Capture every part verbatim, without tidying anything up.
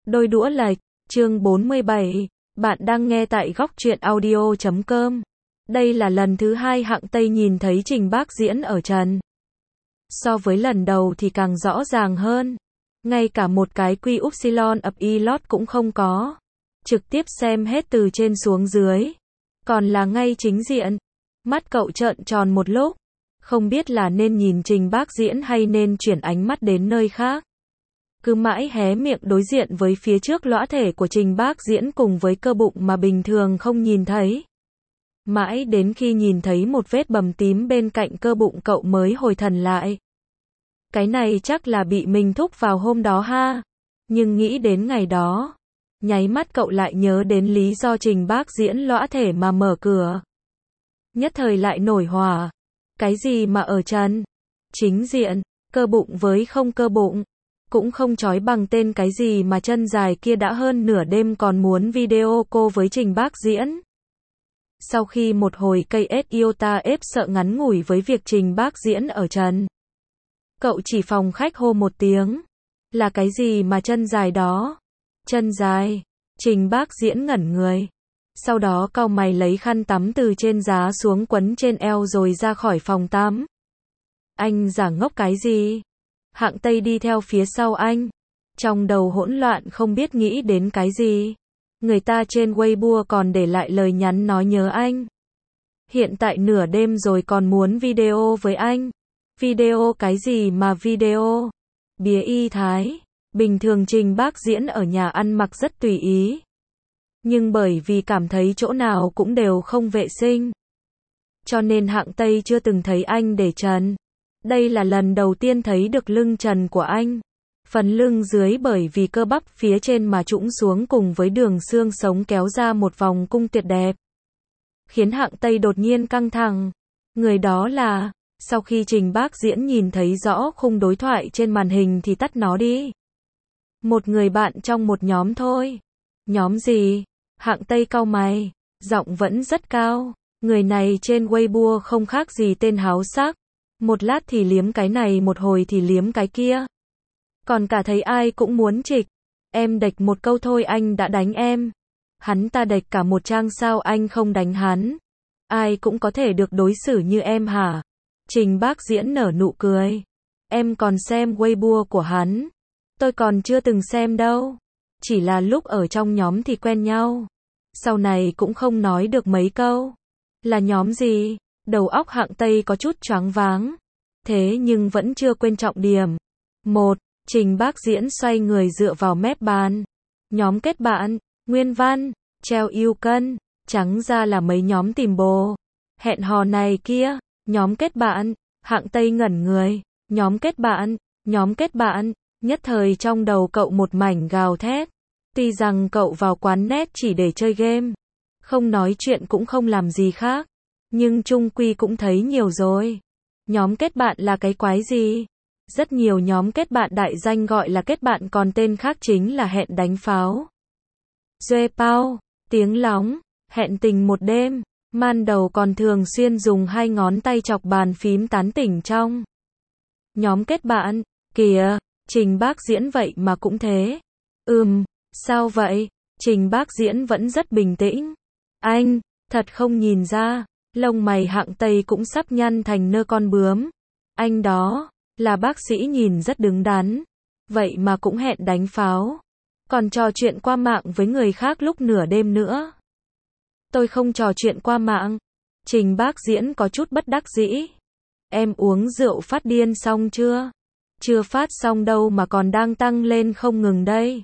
Đôi đũa lệch, chương bốn mươi bảy, bạn đang nghe tại góc truyện audio chấm com. Đây là lần thứ hai Hạng Tây nhìn thấy Trình Bác Diễn ở trần. So với lần đầu thì càng rõ ràng hơn. Ngay cả một cái quy upsilon ập y lót cũng không có. Trực tiếp xem hết từ trên xuống dưới. Còn là ngay chính diện. Mắt cậu trợn tròn một lúc. Không biết là nên nhìn Trình Bác Diễn hay nên chuyển ánh mắt đến nơi khác. Cứ mãi hé miệng đối diện với phía trước lõa thể của Trình Bác Diễn cùng với cơ bụng mà bình thường không nhìn thấy. Mãi đến khi nhìn thấy một vết bầm tím bên cạnh cơ bụng cậu mới hồi thần lại. Cái này chắc là bị mình thúc vào hôm đó ha. Nhưng nghĩ đến ngày đó, nháy mắt cậu lại nhớ đến lý do Trình Bác Diễn lõa thể mà mở cửa. Nhất thời lại nổi hỏa. Cái gì mà ở trần? Chính diện, cơ bụng với không cơ bụng. Cũng không chói bằng tên cái gì mà chân dài kia đã hơn nửa đêm còn muốn video cô với Trình Bác Diễn. Sau khi một hồi cây ét iota ép sợ ngắn ngủi với việc Trình Bác Diễn ở trần. Cậu chỉ phòng khách hô một tiếng. Là cái gì mà chân dài đó? Chân dài. Trình Bác Diễn ngẩn người. Sau đó cau mày lấy khăn tắm từ trên giá xuống quấn trên eo rồi ra khỏi phòng tắm. Anh giả ngốc cái gì? Hạng Tây đi theo phía sau anh. Trong đầu hỗn loạn không biết nghĩ đến cái gì. Người ta trên Weibo còn để lại lời nhắn nói nhớ anh. Hiện tại nửa đêm rồi còn muốn video với anh. Video cái gì mà video? Bía y thái. Bình thường Trình Bác Diễn ở nhà ăn mặc rất tùy ý. Nhưng bởi vì cảm thấy chỗ nào cũng đều không vệ sinh. Cho nên Hạng Tây chưa từng thấy anh để trần. Đây là lần đầu tiên thấy được lưng trần của anh. Phần lưng dưới bởi vì cơ bắp phía trên mà trũng xuống cùng với đường xương sống kéo ra một vòng cung tuyệt đẹp. Khiến Hạng Tây đột nhiên căng thẳng. Người đó là, sau khi Trình Bác Diễn nhìn thấy rõ khung đối thoại trên màn hình thì tắt nó đi. Một người bạn trong một nhóm thôi. Nhóm gì? Hạng Tây cau mày. Giọng vẫn rất cao. Người này trên Weibo không khác gì tên háo sắc. Một lát thì liếm cái này một hồi thì liếm cái kia. Còn cả thấy ai cũng muốn trịch. Em đệch một câu thôi anh đã đánh em. Hắn ta đệch cả một trang sao anh không đánh hắn. Ai cũng có thể được đối xử như em hả? Trình Bác Diễn nở nụ cười. Em còn xem Weibo của hắn. Tôi còn chưa từng xem đâu. Chỉ là lúc ở trong nhóm thì quen nhau. Sau này cũng không nói được mấy câu. Là nhóm gì? Đầu óc Hạng Tây có chút choáng váng. Thế nhưng vẫn chưa quên trọng điểm. Một. Trình Bác Diễn xoay người dựa vào mép bàn. Nhóm kết bạn. Nguyên văn. Treo yêu cân. Trắng ra là mấy nhóm tìm bồ. Hẹn hò này kia. Nhóm kết bạn. Hạng Tây ngẩn người. Nhóm kết bạn. Nhóm kết bạn. Nhất thời trong đầu cậu một mảnh gào thét. Tuy rằng cậu vào quán net chỉ để chơi game. Không nói chuyện cũng không làm gì khác. Nhưng chung quy cũng thấy nhiều rồi. Nhóm kết bạn là cái quái gì? Rất nhiều nhóm kết bạn đại danh gọi là kết bạn còn tên khác chính là hẹn đánh pháo. Duê Pao, tiếng lóng, hẹn tình một đêm. Man đầu còn thường xuyên dùng hai ngón tay chọc bàn phím tán tỉnh trong. Nhóm kết bạn, kìa, Trình Bác Diễn vậy mà cũng thế. Ừm, sao vậy? Trình Bác Diễn vẫn rất bình tĩnh. Anh, thật không nhìn ra. Lông mày Hạng Tây cũng sắp nhăn thành nơ con bướm. Anh đó, là bác sĩ nhìn rất đứng đắn. Vậy mà cũng hẹn đánh pháo. Còn trò chuyện qua mạng với người khác lúc nửa đêm nữa. Tôi không trò chuyện qua mạng. Trình Bác Diễn có chút bất đắc dĩ. Em uống rượu phát điên xong chưa? Chưa phát xong đâu mà còn đang tăng lên không ngừng đây.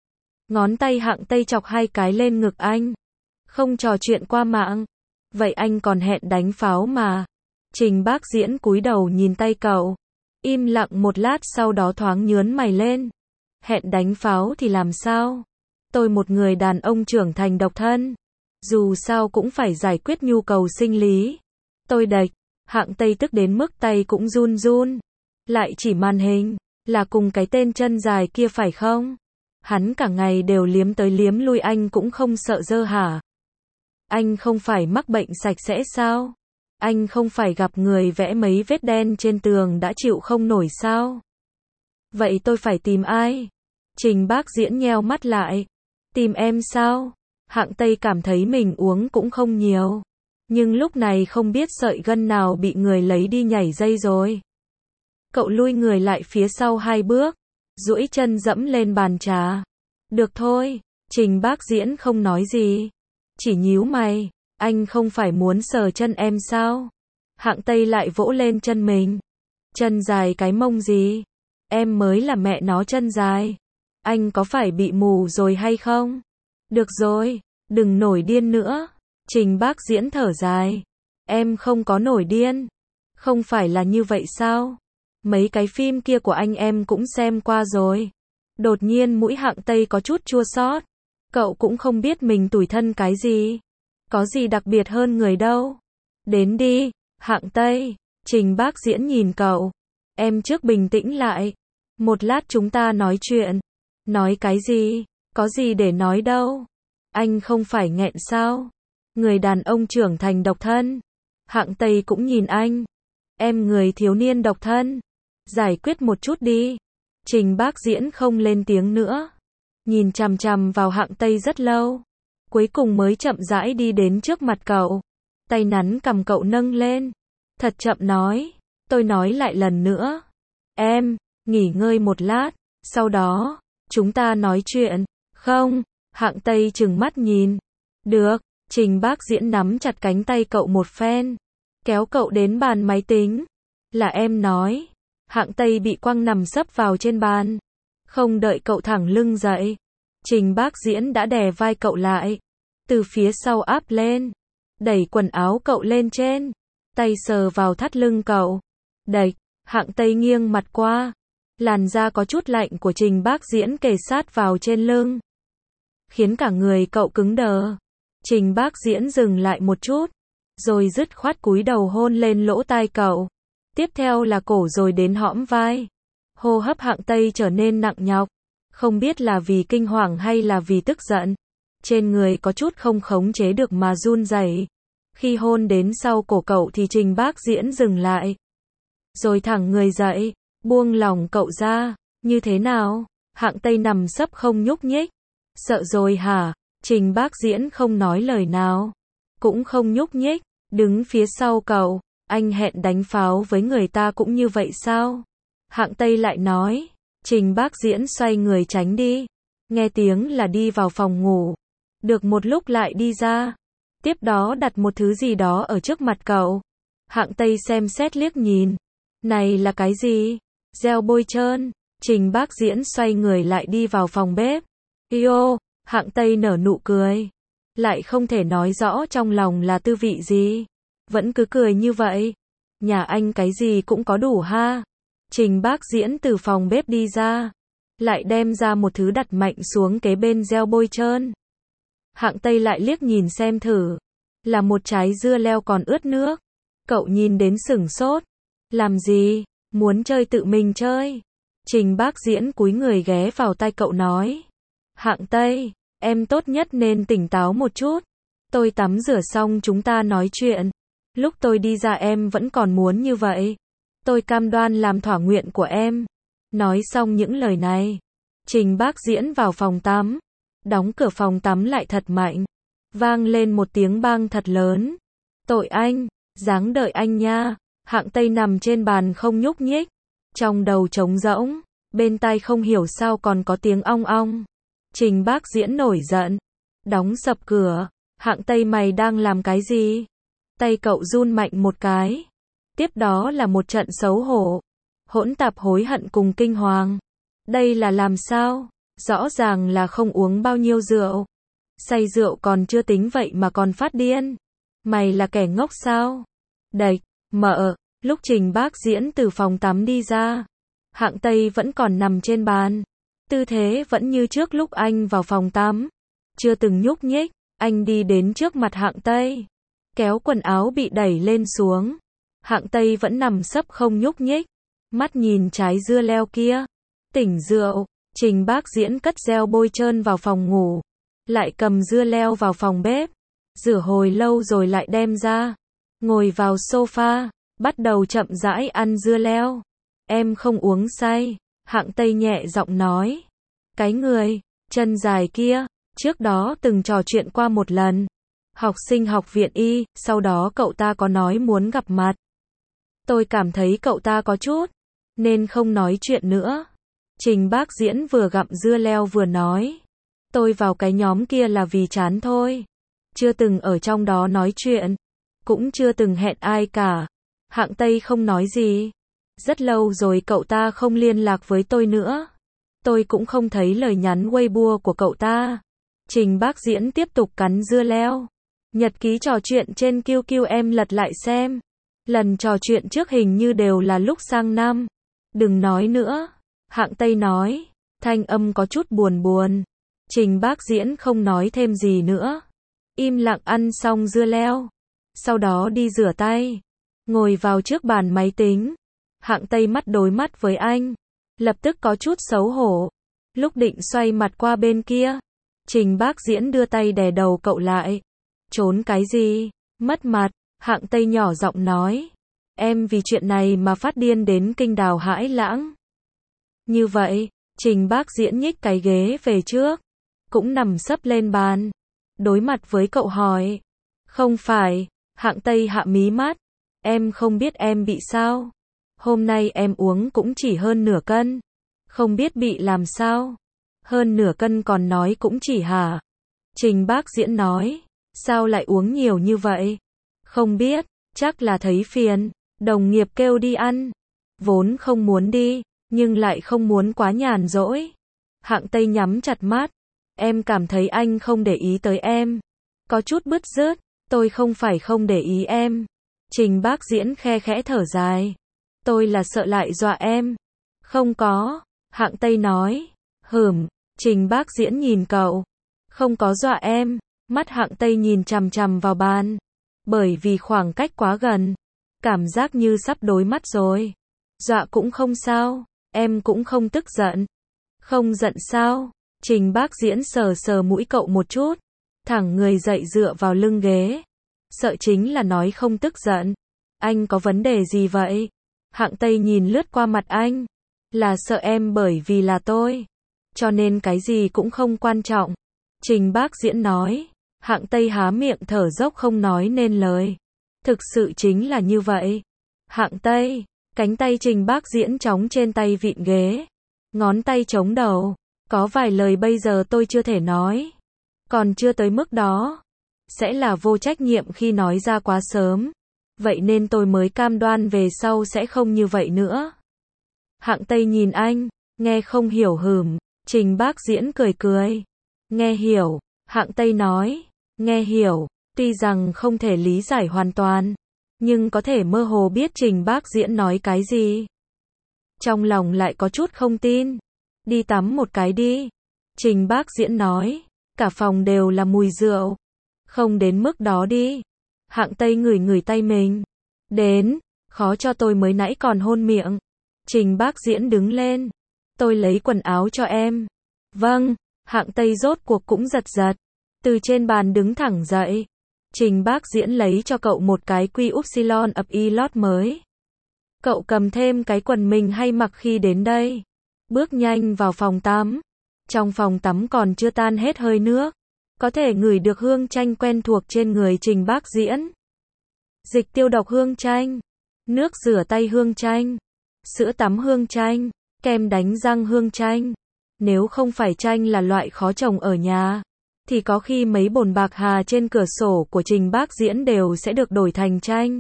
Ngón tay Hạng Tây chọc hai cái lên ngực anh. Không trò chuyện qua mạng. Vậy anh còn hẹn đánh pháo mà. Trình Bác Diễn cúi đầu nhìn tay cậu. Im lặng một lát sau đó thoáng nhướng mày lên. Hẹn đánh pháo thì làm sao? Tôi một người đàn ông trưởng thành độc thân. Dù sao cũng phải giải quyết nhu cầu sinh lý. Tôi đệch. Hạng Tây tức đến mức tay cũng run run. Lại chỉ màn hình. Là cùng cái tên chân dài kia phải không? Hắn cả ngày đều liếm tới liếm lui anh cũng không sợ dơ hả? Anh không phải mắc bệnh sạch sẽ sao? Anh không phải gặp người vẽ mấy vết đen trên tường đã chịu không nổi sao? Vậy tôi phải tìm ai? Trình Bác Diễn nheo mắt lại. Tìm em sao? Hạng Tây cảm thấy mình uống cũng không nhiều. Nhưng lúc này không biết sợi gân nào bị người lấy đi nhảy dây rồi. Cậu lui người lại phía sau hai bước, duỗi chân dẫm lên bàn trà. Được thôi, Trình Bác Diễn không nói gì. Chỉ nhíu mày, anh không phải muốn sờ chân em sao? Hạng Tây lại vỗ lên chân mình. Chân dài cái mông gì? Em mới là mẹ nó chân dài. Anh có phải bị mù rồi hay không? Được rồi, đừng nổi điên nữa. Trình Bác Diễn thở dài. Em không có nổi điên. Không phải là như vậy sao? Mấy cái phim kia của anh em cũng xem qua rồi. Đột nhiên mũi Hạng Tây có chút chua xót. Cậu cũng không biết mình tủi thân cái gì. Có gì đặc biệt hơn người đâu. Đến đi, Hạng Tây. Trình Bác Diễn nhìn cậu. Em trước bình tĩnh lại. Một lát chúng ta nói chuyện. Nói cái gì? Có gì để nói đâu. Anh không phải nghẹn sao? Người đàn ông trưởng thành độc thân. Hạng Tây cũng nhìn anh. Em người thiếu niên độc thân. Giải quyết một chút đi. Trình Bác Diễn không lên tiếng nữa. Nhìn chằm chằm vào Hạng Tây rất lâu. Cuối cùng mới chậm rãi đi đến trước mặt cậu. Tay nắn cầm cậu nâng lên. Thật chậm nói. Tôi nói lại lần nữa. Em, nghỉ ngơi một lát. Sau đó, chúng ta nói chuyện. Không, Hạng Tây trừng mắt nhìn. Được, Trình Bác Diễn nắm chặt cánh tay cậu một phen. Kéo cậu đến bàn máy tính. Là em nói. Hạng Tây bị quăng nằm sấp vào trên bàn. Không đợi cậu thẳng lưng dậy. Trình Bác Diễn đã đè vai cậu lại. Từ phía sau áp lên. Đẩy quần áo cậu lên trên. Tay sờ vào thắt lưng cậu. Đẩy, Hạng Tây nghiêng mặt qua. Làn da có chút lạnh của Trình Bác Diễn kề sát vào trên lưng. Khiến cả người cậu cứng đờ. Trình Bác Diễn dừng lại một chút. Rồi dứt khoát cúi đầu hôn lên lỗ tai cậu. Tiếp theo là cổ rồi đến hõm vai. Hô hấp Hạng Tây trở nên nặng nhọc. Không biết là vì kinh hoàng hay là vì tức giận. Trên người có chút không khống chế được mà run rẩy. Khi hôn đến sau cổ cậu thì Trình Bác Diễn dừng lại. Rồi thẳng người dậy, buông lòng cậu ra. Như thế nào? Hạng Tây nằm sấp không nhúc nhích. Sợ rồi hả? Trình Bác Diễn không nói lời nào. Cũng không nhúc nhích. Đứng phía sau cậu. Anh hẹn đánh pháo với người ta cũng như vậy sao? Hạng Tây lại nói. Trình Bác Diễn xoay người tránh đi. Nghe tiếng là đi vào phòng ngủ. Được một lúc lại đi ra. Tiếp đó đặt một thứ gì đó ở trước mặt cậu. Hạng Tây xem xét liếc nhìn. Này là cái gì? Gel bôi trơn. Trình Bác Diễn xoay người lại đi vào phòng bếp. Yêu, Hạng Tây nở nụ cười. Lại không thể nói rõ trong lòng là tư vị gì. Vẫn cứ cười như vậy. Nhà anh cái gì cũng có đủ ha. Trình Bác Diễn từ phòng bếp đi ra. Lại đem ra một thứ đặt mạnh xuống kế bên gel bôi trơn. Hạng Tây lại liếc nhìn xem thử. Là một trái dưa leo còn ướt nước. Cậu nhìn đến sửng sốt. Làm gì? Muốn chơi tự mình chơi. Trình Bác Diễn cúi người ghé vào tai cậu nói. Hạng Tây, em tốt nhất nên tỉnh táo một chút. Tôi tắm rửa xong chúng ta nói chuyện. Lúc tôi đi ra em vẫn còn muốn như vậy. Tôi cam đoan làm thỏa nguyện của em. Nói xong những lời này. Trình Bác Diễn vào phòng tắm. Đóng cửa phòng tắm lại thật mạnh. Vang lên một tiếng bang thật lớn. Tội anh, dáng đợi anh nha. Hạng Tây nằm trên bàn không nhúc nhích. Trong đầu trống rỗng. Bên tai không hiểu sao còn có tiếng ong ong. Trình Bác Diễn nổi giận. Đóng sập cửa. Hạng Tây mày đang làm cái gì? Tay cậu run mạnh một cái. Tiếp đó là một trận xấu hổ. Hỗn tạp hối hận cùng kinh hoàng. Đây là làm sao? Rõ ràng là không uống bao nhiêu rượu. Say rượu còn chưa tính vậy mà còn phát điên. Mày là kẻ ngốc sao? Đạch, mợ, lúc Trình Bác Diễn từ phòng tắm đi ra. Hạng Tây vẫn còn nằm trên bàn. Tư thế vẫn như trước lúc anh vào phòng tắm. Chưa từng nhúc nhích, anh đi đến trước mặt Hạng Tây. Kéo quần áo bị đẩy lên xuống. Hạng Tây vẫn nằm sấp không nhúc nhích. Mắt nhìn trái dưa leo kia. Tỉnh rượu, Trình Bác Diễn cất gel bôi trơn vào phòng ngủ. Lại cầm dưa leo vào phòng bếp. Rửa hồi lâu rồi lại đem ra. Ngồi vào sofa. Bắt đầu chậm rãi ăn dưa leo. Em không uống say. Hạng Tây nhẹ giọng nói. Cái người, chân dài kia, trước đó từng trò chuyện qua một lần. Học sinh học viện y, sau đó cậu ta có nói muốn gặp mặt. Tôi cảm thấy cậu ta có chút, nên không nói chuyện nữa. Trình Bác Diễn vừa gặm dưa leo vừa nói. Tôi vào cái nhóm kia là vì chán thôi. Chưa từng ở trong đó nói chuyện. Cũng chưa từng hẹn ai cả. Hạng Tây không nói gì. Rất lâu rồi cậu ta không liên lạc với tôi nữa. Tôi cũng không thấy lời nhắn Weibo của cậu ta. Trình Bác Diễn tiếp tục cắn dưa leo. Nhật ký trò chuyện trên Q Q em lật lại xem. Lần trò chuyện trước hình như đều là lúc sang năm. Đừng nói nữa. Hạng Tây nói. Thanh âm có chút buồn buồn. Trình Bác Diễn không nói thêm gì nữa. Im lặng ăn xong dưa leo. Sau đó đi rửa tay. Ngồi vào trước bàn máy tính. Hạng Tây mắt đối mắt với anh. Lập tức có chút xấu hổ. Lúc định xoay mặt qua bên kia. Trình Bác Diễn đưa tay đè đầu cậu lại. Trốn cái gì? Mất mặt. Hạng Tây nhỏ giọng nói. Em vì chuyện này mà phát điên đến kinh đào hãi lãng. Như vậy, Trình Bác Diễn nhích cái ghế về trước. Cũng nằm sấp lên bàn. Đối mặt với cậu hỏi. Không phải. Hạng Tây hạ mí mắt. Em không biết em bị sao. Hôm nay em uống cũng chỉ hơn nửa cân. Không biết bị làm sao. Hơn nửa cân còn nói cũng chỉ hả. Trình Bác Diễn nói. Sao lại uống nhiều như vậy? Không biết, chắc là thấy phiền. Đồng nghiệp kêu đi ăn. Vốn không muốn đi, nhưng lại không muốn quá nhàn rỗi. Hạng Tây nhắm chặt mắt. Em cảm thấy anh không để ý tới em. Có chút bứt rứt. Tôi không phải không để ý em. Trình Bác Diễn khe khẽ thở dài. Tôi là sợ lại dọa em. Không có. Hạng Tây nói. Hửm. Trình Bác Diễn nhìn cậu. Không có dọa em. Mắt Hạng Tây nhìn chằm chằm vào bàn. Bởi vì khoảng cách quá gần. Cảm giác như sắp đối mắt rồi. Dọa cũng không sao. Em cũng không tức giận. Không giận sao? Trình Bác Diễn sờ sờ mũi cậu một chút. Thẳng người dậy dựa vào lưng ghế. Sợ chính là nói không tức giận. Anh có vấn đề gì vậy? Hạng Tây nhìn lướt qua mặt anh. Là sợ em bởi vì là tôi. Cho nên cái gì cũng không quan trọng. Trình Bác Diễn nói. Hạng Tây há miệng thở dốc không nói nên lời. Thực sự chính là như vậy. Hạng Tây. Cánh tay Trình Bác Diễn trống trên tay vịn ghế. Ngón tay chống đầu. Có vài lời bây giờ tôi chưa thể nói. Còn chưa tới mức đó. Sẽ là vô trách nhiệm khi nói ra quá sớm. Vậy nên tôi mới cam đoan về sau sẽ không như vậy nữa. Hạng Tây nhìn anh. Nghe không hiểu hửm. Trình Bác Diễn cười cười. Nghe hiểu. Hạng Tây nói. Nghe hiểu. Tuy rằng không thể lý giải hoàn toàn. Nhưng có thể mơ hồ biết Trình Bác Diễn nói cái gì. Trong lòng lại có chút không tin. Đi tắm một cái đi. Trình Bác Diễn nói. Cả phòng đều là mùi rượu. Không đến mức đó đi. Hạng Tây ngửi ngửi tay mình. Đến. Khó cho tôi mới nãy còn hôn miệng. Trình Bác Diễn đứng lên. Tôi lấy quần áo cho em. Vâng. Hạng Tây rốt cuộc cũng giật giật. Từ trên bàn đứng thẳng dậy. Trình Bác Diễn lấy cho cậu một cái quy upsilon ập y lót mới. Cậu cầm thêm cái quần mình hay mặc khi đến đây. Bước nhanh vào phòng tắm. Trong phòng tắm còn chưa tan hết hơi nước. Có thể ngửi được hương chanh quen thuộc trên người Trình Bác Diễn. Dịch tiêu độc hương chanh. Nước rửa tay hương chanh. Sữa tắm hương chanh. Kem đánh răng hương chanh. Nếu không phải chanh là loại khó trồng ở nhà. Thì có khi mấy bồn bạc hà trên cửa sổ của Trình Bác Diễn đều sẽ được đổi thành chanh.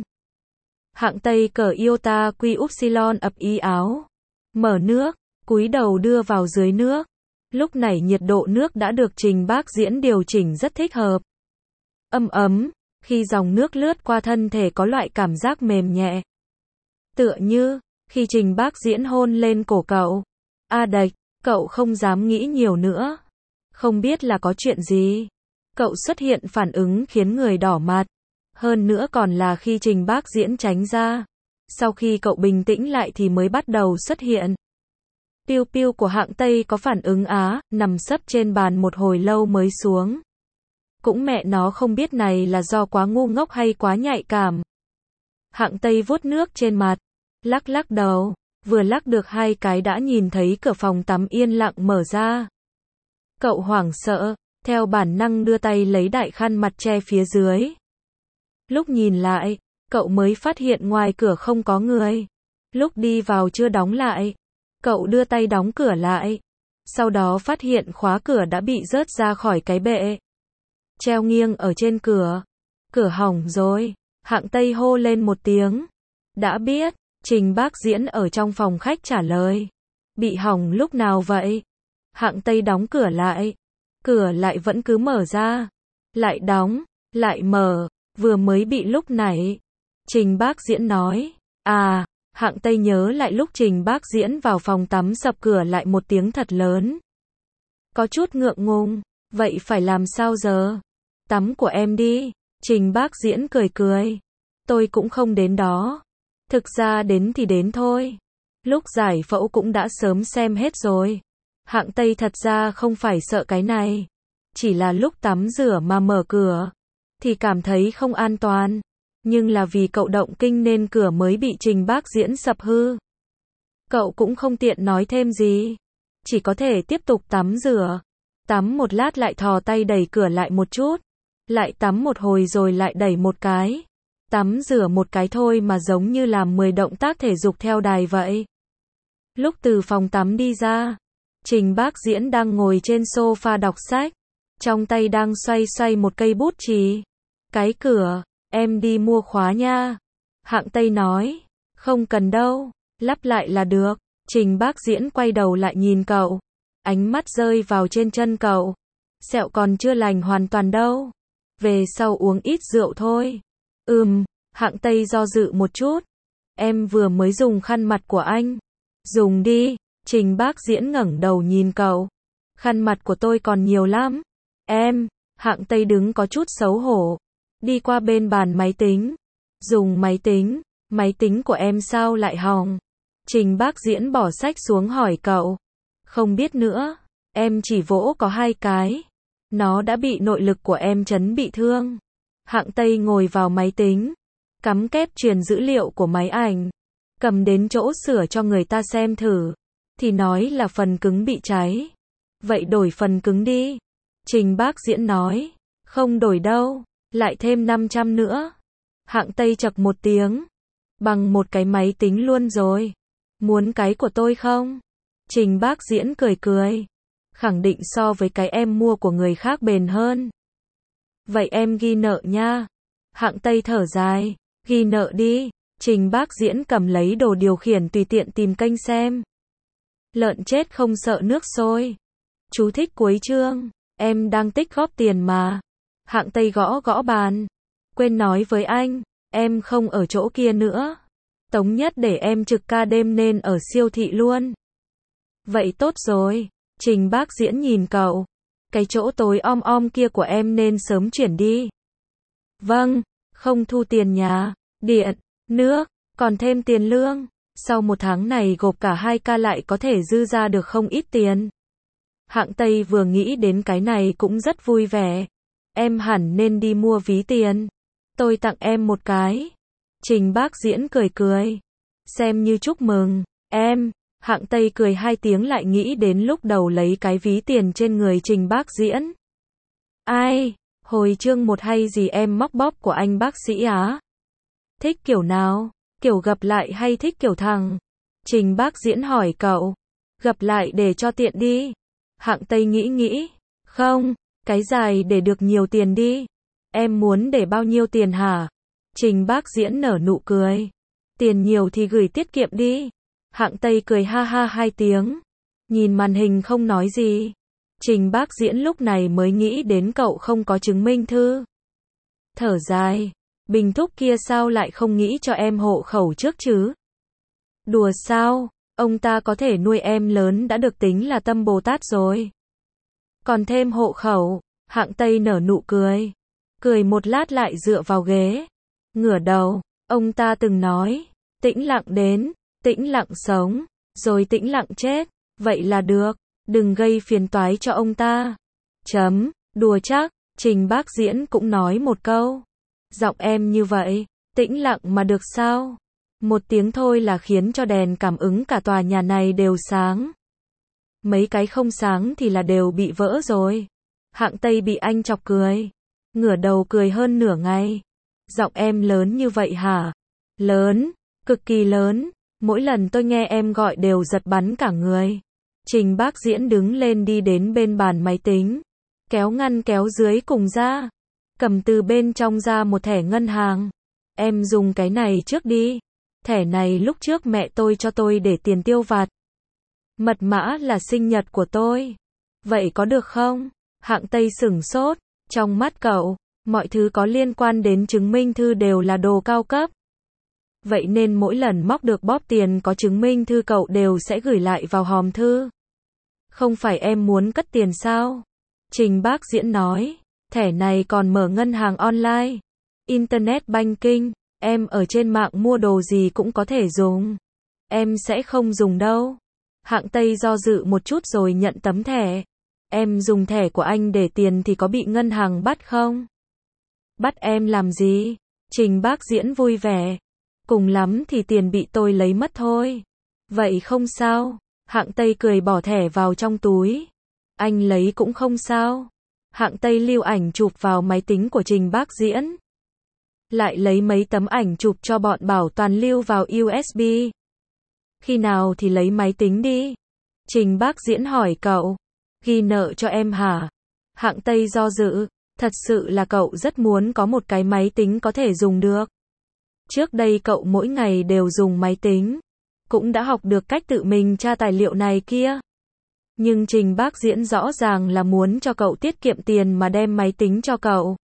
Hạng Tây cởi iota quy upsilon ập y áo. Mở nước. Cúi đầu đưa vào dưới nước. Lúc này nhiệt độ nước đã được Trình Bác Diễn điều chỉnh rất thích hợp. Ấm ấm. Khi dòng nước lướt qua thân thể có loại cảm giác mềm nhẹ. Tựa như, khi Trình Bác Diễn hôn lên cổ cậu. A đạch, cậu không dám nghĩ nhiều nữa. Không biết là có chuyện gì. Cậu xuất hiện phản ứng khiến người đỏ mặt. Hơn nữa còn là khi Trình Bác Diễn tránh ra. Sau khi cậu bình tĩnh lại thì mới bắt đầu xuất hiện. Piu piu của Hạng Tây có phản ứng á, nằm sấp trên bàn một hồi lâu mới xuống. Cũng mẹ nó không biết này là do quá ngu ngốc hay quá nhạy cảm. Hạng Tây vuốt nước trên mặt. Lắc lắc đầu. Vừa lắc được hai cái đã nhìn thấy cửa phòng tắm yên lặng mở ra. Cậu hoảng sợ, theo bản năng đưa tay lấy đại khăn mặt che phía dưới. Lúc nhìn lại, cậu mới phát hiện ngoài cửa không có người. Lúc đi vào chưa đóng lại, cậu đưa tay đóng cửa lại. Sau đó phát hiện khóa cửa đã bị rớt ra khỏi cái bệ, treo nghiêng ở trên cửa. Cửa hỏng rồi, Hạng Tây hô lên một tiếng. Đã biết, Trình Bác Diễn ở trong phòng khách trả lời. Bị hỏng lúc nào vậy? Hạng Tây đóng cửa lại. Cửa lại vẫn cứ mở ra. Lại đóng, lại mở, vừa mới bị lúc nãy. Trình Bác Diễn nói. À, Hạng Tây nhớ lại lúc Trình Bác Diễn vào phòng tắm sập cửa lại một tiếng thật lớn. Có chút ngượng ngùng, vậy phải làm sao giờ? Tắm của em đi. Trình Bác Diễn cười cười. Tôi cũng không đến đó. Thực ra đến thì đến thôi. Lúc giải phẫu cũng đã sớm xem hết rồi. Hạng Tây thật ra không phải sợ cái này. Chỉ là lúc tắm rửa mà mở cửa, thì cảm thấy không an toàn. Nhưng là vì cậu động kinh nên cửa mới bị Trình Bác Diễn sập hư. Cậu cũng không tiện nói thêm gì. Chỉ có thể tiếp tục tắm rửa. Tắm một lát lại thò tay đẩy cửa lại một chút. Lại tắm một hồi rồi lại đẩy một cái. Tắm rửa một cái thôi mà giống như làm mười động tác thể dục theo đài vậy. Lúc từ phòng tắm đi ra, Trình Bác Diễn đang ngồi trên sofa đọc sách. Trong tay đang xoay xoay một cây bút chì. Cái cửa, em đi mua khóa nha. Hạng Tây nói. Không cần đâu, lắp lại là được. Trình Bác Diễn quay đầu lại nhìn cậu. Ánh mắt rơi vào trên chân cậu. Sẹo còn chưa lành hoàn toàn đâu. Về sau uống ít rượu thôi. Ừm, Hạng Tây do dự một chút. Em vừa mới dùng khăn mặt của anh. Dùng đi. Trình Bác Diễn ngẩng đầu nhìn cậu. Khăn mặt của tôi còn nhiều lắm. Em, Hạng Tây đứng có chút xấu hổ. Đi qua bên bàn máy tính. Dùng máy tính. Máy tính của em sao lại hỏng? Trình Bác Diễn bỏ sách xuống hỏi cậu. Không biết nữa. Em chỉ vỗ có hai cái. Nó đã bị nội lực của em chấn bị thương. Hạng Tây ngồi vào máy tính. Cắm kép truyền dữ liệu của máy ảnh. Cầm đến chỗ sửa cho người ta xem thử. Thì nói là phần cứng bị cháy. Vậy đổi phần cứng đi. Trình Bác Diễn nói. Không đổi đâu. Lại thêm năm trăm nữa. Hạng Tây chậc một tiếng. Bằng một cái máy tính luôn rồi. Muốn cái của tôi không? Trình Bác Diễn cười cười. Khẳng định so với cái em mua của người khác bền hơn. Vậy em ghi nợ nha. Hạng Tây thở dài. Ghi nợ đi. Trình Bác Diễn cầm lấy đồ điều khiển tùy tiện tìm kênh xem. Lợn chết không sợ nước sôi. Chú thích cuối chương. Em đang tích góp tiền mà. Hạng Tây gõ gõ bàn. Quên nói với anh. Em không ở chỗ kia nữa. Tống Nhất để em trực ca đêm nên ở siêu thị luôn. Vậy tốt rồi. Trình Bác Diễn nhìn cậu. Cái chỗ tối om om kia của em nên sớm chuyển đi. Vâng, không thu tiền nhà, điện, nước, còn thêm tiền lương. Sau một tháng này gộp cả hai ca lại có thể dư ra được không ít tiền. Hạng Tây vừa nghĩ đến cái này cũng rất vui vẻ. Em hẳn nên đi mua ví tiền. Tôi tặng em một cái. Trình Bác Diễn cười cười. Xem như chúc mừng, em. Hạng Tây cười hai tiếng lại nghĩ đến lúc đầu lấy cái ví tiền trên người Trình Bác Diễn. Ai, hồi chương một hay gì em móc bóp của anh bác sĩ á? Thích kiểu nào? Kiểu gặp lại hay thích kiểu thẳng? Trình Bác Diễn hỏi cậu. Gặp lại để cho tiện đi. Hạng Tây nghĩ nghĩ. Không, cái dài để được nhiều tiền đi. Em muốn để bao nhiêu tiền hả? Trình Bác Diễn nở nụ cười. Tiền nhiều thì gửi tiết kiệm đi. Hạng Tây cười ha ha hai tiếng. Nhìn màn hình không nói gì. Trình Bác Diễn lúc này mới nghĩ đến cậu không có chứng minh thư. Thở dài. Bình Thúc kia sao lại không nghĩ cho em hộ khẩu trước chứ? Đùa sao? Ông ta có thể nuôi em lớn đã được tính là tâm Bồ Tát rồi. Còn thêm hộ khẩu. Hạng Tây nở nụ cười. Cười một lát lại dựa vào ghế. Ngửa đầu. Ông ta từng nói. Tĩnh lặng đến. Tĩnh lặng sống. Rồi tĩnh lặng chết. Vậy là được. Đừng gây phiền toái cho ông ta. Chấm. Đùa chắc. Trình Bác Diễn cũng nói một câu. Giọng em như vậy. Tĩnh lặng mà được sao? Một tiếng thôi là khiến cho đèn cảm ứng cả tòa nhà này đều sáng. Mấy cái không sáng thì là đều bị vỡ rồi. Hạng Tây bị anh chọc cười. Ngửa đầu cười hơn nửa ngày. Giọng em lớn như vậy hả? Lớn, cực kỳ lớn. Mỗi lần tôi nghe em gọi đều giật bắn cả người. Trình Bác Diễn đứng lên đi đến bên bàn máy tính. Kéo ngăn kéo dưới cùng ra. Cầm từ bên trong ra một thẻ ngân hàng. Em dùng cái này trước đi. Thẻ này lúc trước mẹ tôi cho tôi để tiền tiêu vặt. Mật mã là sinh nhật của tôi. Vậy có được không? Hạng Tây sửng sốt. Trong mắt cậu, mọi thứ có liên quan đến chứng minh thư đều là đồ cao cấp. Vậy nên mỗi lần móc được bóp tiền có chứng minh thư cậu đều sẽ gửi lại vào hòm thư. Không phải em muốn cất tiền sao? Trình Bác Diễn nói. Thẻ này còn mở ngân hàng online. Internet banking. Em ở trên mạng mua đồ gì cũng có thể dùng. Em sẽ không dùng đâu. Hạng Tây do dự một chút rồi nhận tấm thẻ. Em dùng thẻ của anh để tiền thì có bị ngân hàng bắt không? Bắt em làm gì? Trình Bác Diễn vui vẻ. Cùng lắm thì tiền bị tôi lấy mất thôi. Vậy không sao. Hạng Tây cười bỏ thẻ vào trong túi. Anh lấy cũng không sao. Hạng Tây lưu ảnh chụp vào máy tính của Trình Bác Diễn. Lại lấy mấy tấm ảnh chụp cho bọn bảo toàn lưu vào u ét bê. Khi nào thì lấy máy tính đi? Trình Bác Diễn hỏi cậu. Ghi nợ cho em hả? Hạng Tây do dự. Thật sự là cậu rất muốn có một cái máy tính có thể dùng được. Trước đây cậu mỗi ngày đều dùng máy tính. Cũng đã học được cách tự mình tra tài liệu này kia. Nhưng Trình Bác Diễn rõ ràng là muốn cho cậu tiết kiệm tiền mà đem máy tính cho cậu.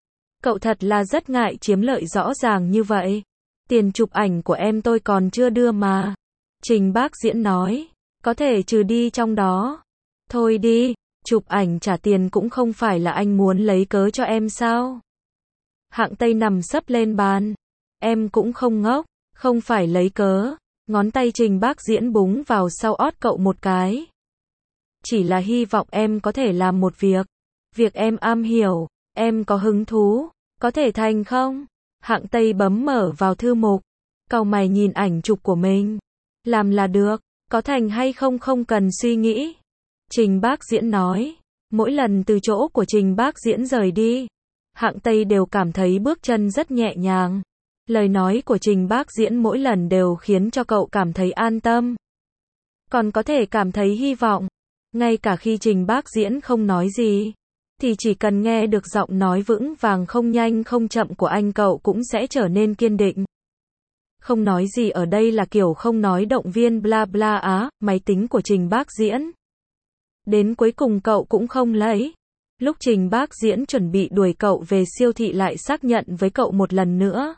Cậu thật là rất ngại chiếm lợi rõ ràng như vậy. Tiền chụp ảnh của em tôi còn chưa đưa mà. Trình Bác Diễn nói. Có thể trừ đi trong đó. Thôi đi, chụp ảnh trả tiền cũng không phải là anh muốn lấy cớ cho em sao? Hạng Tây nằm sấp lên bàn. Em cũng không ngốc, không phải lấy cớ. Ngón tay Trình Bác Diễn búng vào sau ót cậu một cái. Chỉ là hy vọng em có thể làm một việc. Việc em am hiểu, em có hứng thú, có thể thành không? Hạng Tây bấm mở vào thư mục. Cau mày nhìn ảnh chụp của mình. Làm là được, có thành hay không không cần suy nghĩ. Trình Bác Diễn nói. Mỗi lần từ chỗ của Trình Bác Diễn rời đi, Hạng Tây đều cảm thấy bước chân rất nhẹ nhàng. Lời nói của Trình Bác Diễn mỗi lần đều khiến cho cậu cảm thấy an tâm. Còn có thể cảm thấy hy vọng. Ngay cả khi Trình Bác Diễn không nói gì, thì chỉ cần nghe được giọng nói vững vàng không nhanh không chậm của anh cậu cũng sẽ trở nên kiên định. Không nói gì ở đây là kiểu không nói động viên bla bla á, máy tính của Trình Bác Diễn. Đến cuối cùng cậu cũng không lấy. Lúc Trình Bác Diễn chuẩn bị đuổi cậu về siêu thị lại xác nhận với cậu một lần nữa.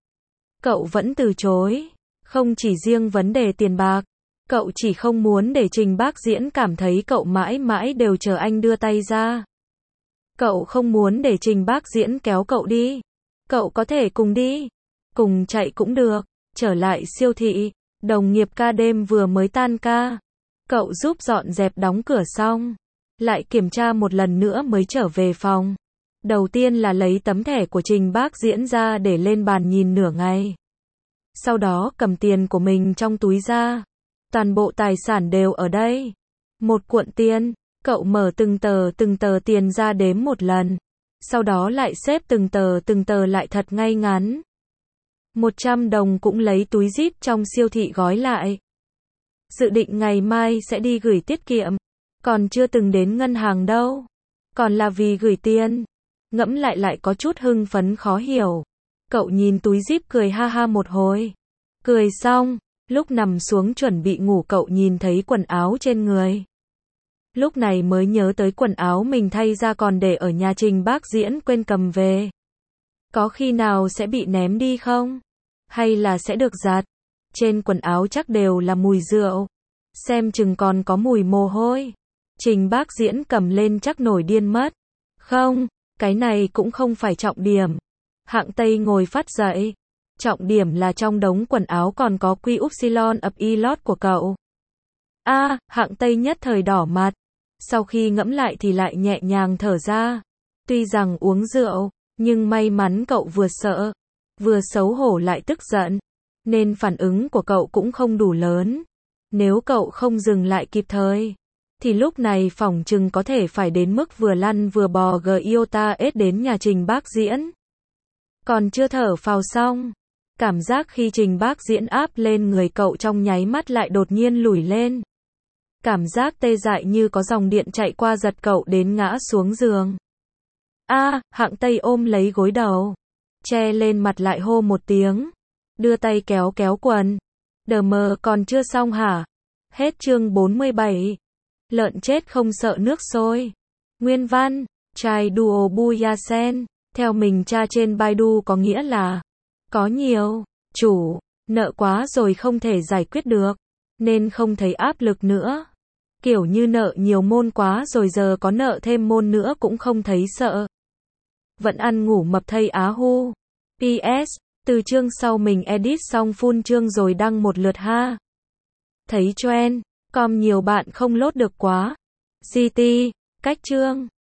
Cậu vẫn từ chối. Không chỉ riêng vấn đề tiền bạc. Cậu chỉ không muốn để Trình Bác Diễn cảm thấy cậu mãi mãi đều chờ anh đưa tay ra. Cậu không muốn để Trình Bác Diễn kéo cậu đi. Cậu có thể cùng đi. Cùng chạy cũng được. Trở lại siêu thị. Đồng nghiệp ca đêm vừa mới tan ca. Cậu giúp dọn dẹp đóng cửa xong. Lại kiểm tra một lần nữa mới trở về phòng. Đầu tiên là lấy tấm thẻ của Trình Bác Diễn ra để lên bàn nhìn nửa ngày. Sau đó cầm tiền của mình trong túi ra. Toàn bộ tài sản đều ở đây. Một cuộn tiền. Cậu mở từng tờ từng tờ tiền ra đếm một lần. Sau đó lại xếp từng tờ từng tờ lại thật ngay ngắn. một trăm đồng cũng lấy túi zip trong siêu thị gói lại. Dự định ngày mai sẽ đi gửi tiết kiệm. Còn chưa từng đến ngân hàng đâu. Còn là vì gửi tiền. Ngẫm lại lại có chút hưng phấn khó hiểu. Cậu nhìn túi zip cười ha ha một hồi. Cười xong, lúc nằm xuống chuẩn bị ngủ cậu nhìn thấy quần áo trên người. Lúc này mới nhớ tới quần áo mình thay ra còn để ở nhà Trình Bác Diễn quên cầm về. Có khi nào sẽ bị ném đi không? Hay là sẽ được giặt? Trên quần áo chắc đều là mùi rượu. Xem chừng còn có mùi mồ hôi. Trình Bác Diễn cầm lên chắc nổi điên mất. Không, cái này cũng không phải trọng điểm. Hạng Tây ngồi phát dậy. Trọng điểm là trong đống quần áo còn có quy upsilon ập y lót của cậu. A, à, Hạng Tây nhất thời đỏ mặt. Sau khi ngẫm lại thì lại nhẹ nhàng thở ra. Tuy rằng uống rượu, nhưng may mắn cậu vừa sợ, vừa xấu hổ lại tức giận. Nên phản ứng của cậu cũng không đủ lớn. Nếu cậu không dừng lại kịp thời, thì lúc này phỏng chừng có thể phải đến mức vừa lăn vừa bò g iota s đến nhà Trình Bác Diễn. Còn chưa thở phào xong, cảm giác khi Trình Bác Diễn áp lên người cậu trong nháy mắt lại đột nhiên lùi lên. Cảm giác tê dại như có dòng điện chạy qua giật cậu đến ngã xuống giường. A, Hạng Tây ôm lấy gối đầu, che lên mặt lại hô một tiếng, đưa tay kéo kéo quần. Đờ mờ còn chưa xong hả? Hết chương bốn mươi bảy. Lợn chết không sợ nước sôi. Nguyên văn, Chai Duo Buyasen, theo mình tra trên Baidu có nghĩa là có nhiều chủ nợ quá rồi không thể giải quyết được, nên không thấy áp lực nữa. Kiểu như nợ nhiều môn quá rồi giờ có nợ thêm môn nữa cũng không thấy sợ. Vẫn ăn ngủ mập thây á hu. pê ét, từ chương sau mình edit xong full chương rồi đăng một lượt ha. Thấy trend, com nhiều bạn không lốt được quá. giê tê, cách chương.